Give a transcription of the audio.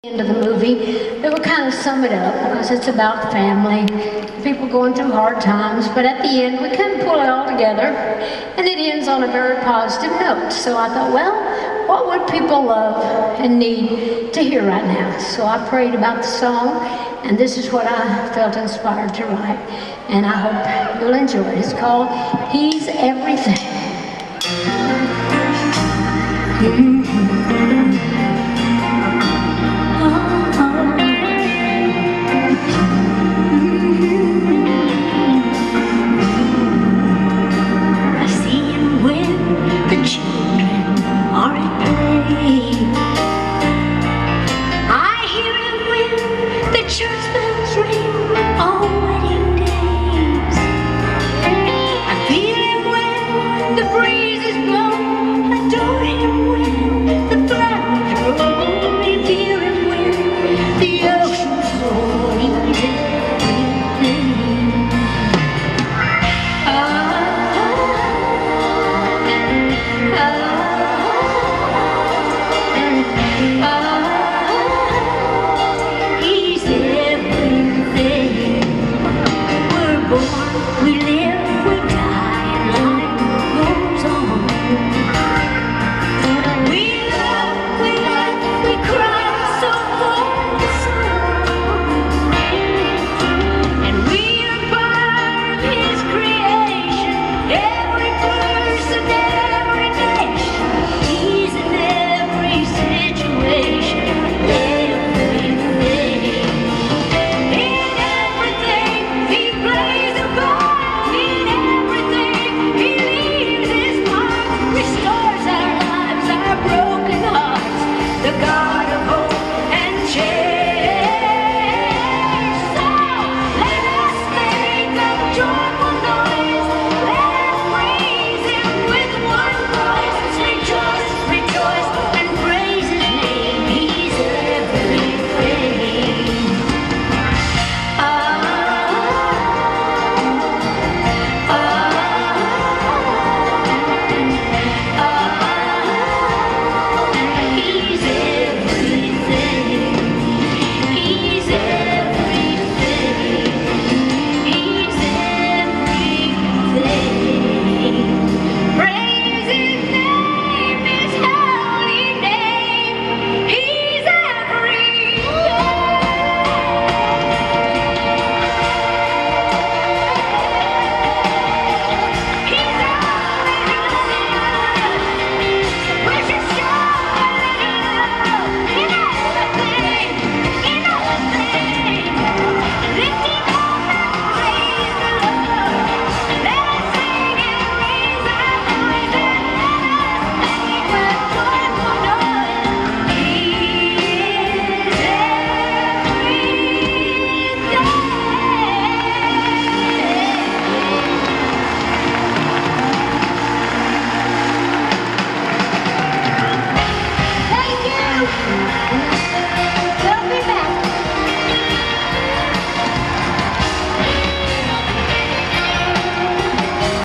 End of the movie, it would kind of sum it up because it's about family, people going through hard times, but at the end we kind of pull it all together and it ends on a very positive note. So I thought, well, what would people love and need to hear right now? So I prayed about the song and this is what I felt inspired to write, and I hope you'll enjoy it. It's called He's Everything.